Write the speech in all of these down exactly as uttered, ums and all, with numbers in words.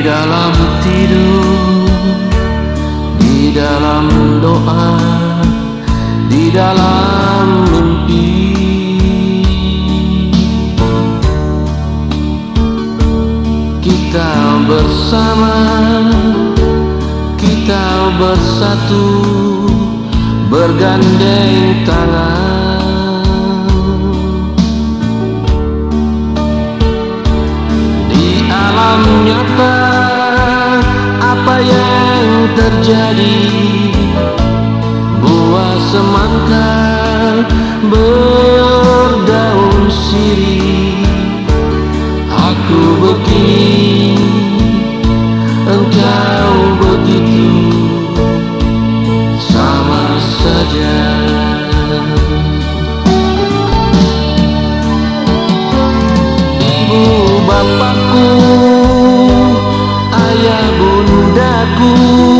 dalam tidur, di dalam doa, di dalam mimpi, kita bersama, kita bersatu, bergandeng tangan. Di alam nyata, apa yang terjadi? Buah semangka berdaun sirih. Aku begini, engkau begitu, sama saja. Ibu bapakku, ayah bundaku,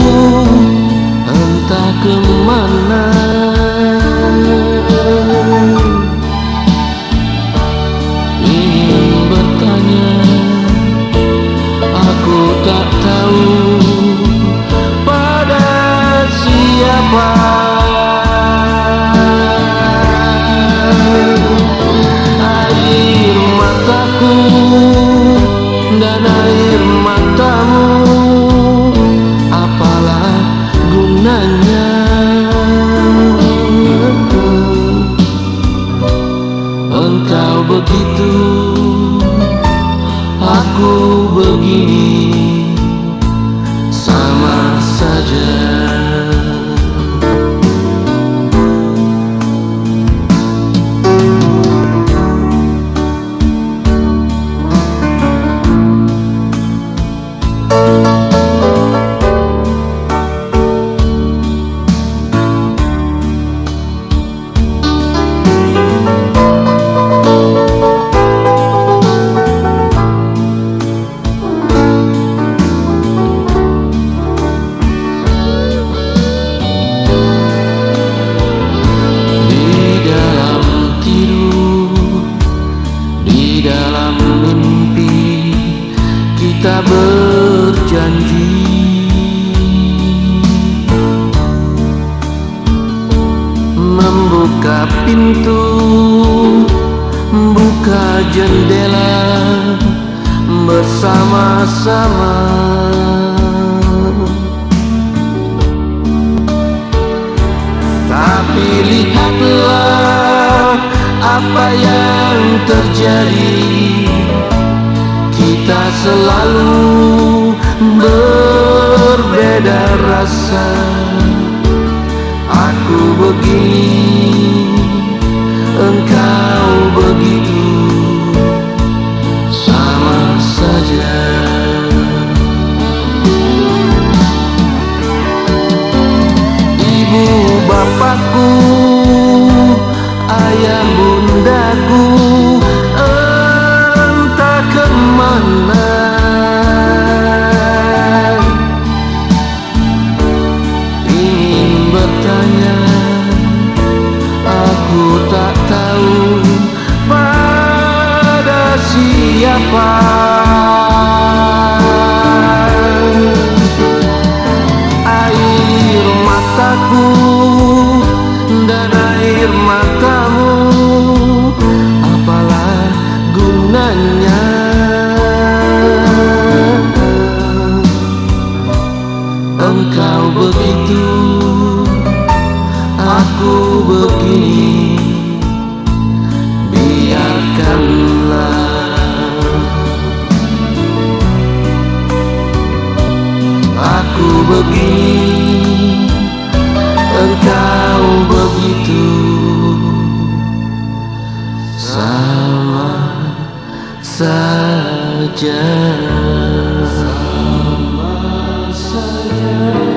entah kemana. Ingin bertanya, aku tak tahu pada siapa. Air mataku dan air matamu, apalah gunanya? Engkau begitu, aku begini, sama saja. Dalam mimpi kita berjanji, membuka pintu, buka jendela bersama-sama. Tapi lihatlah apa yang terjadi. Kita selalu berbeda rasa. Aku begini, engkau begitu, sama saja. Ibu bapakku, ayah bundaku, entah kemana. Ingin bertanya, aku tak tahu pada siapa. Air mataku dan air matamu, apalah gunanya? Engkau begitu, aku begini, biarkanlah. Aku begini, engkau begitu, sama saja. Sama saja.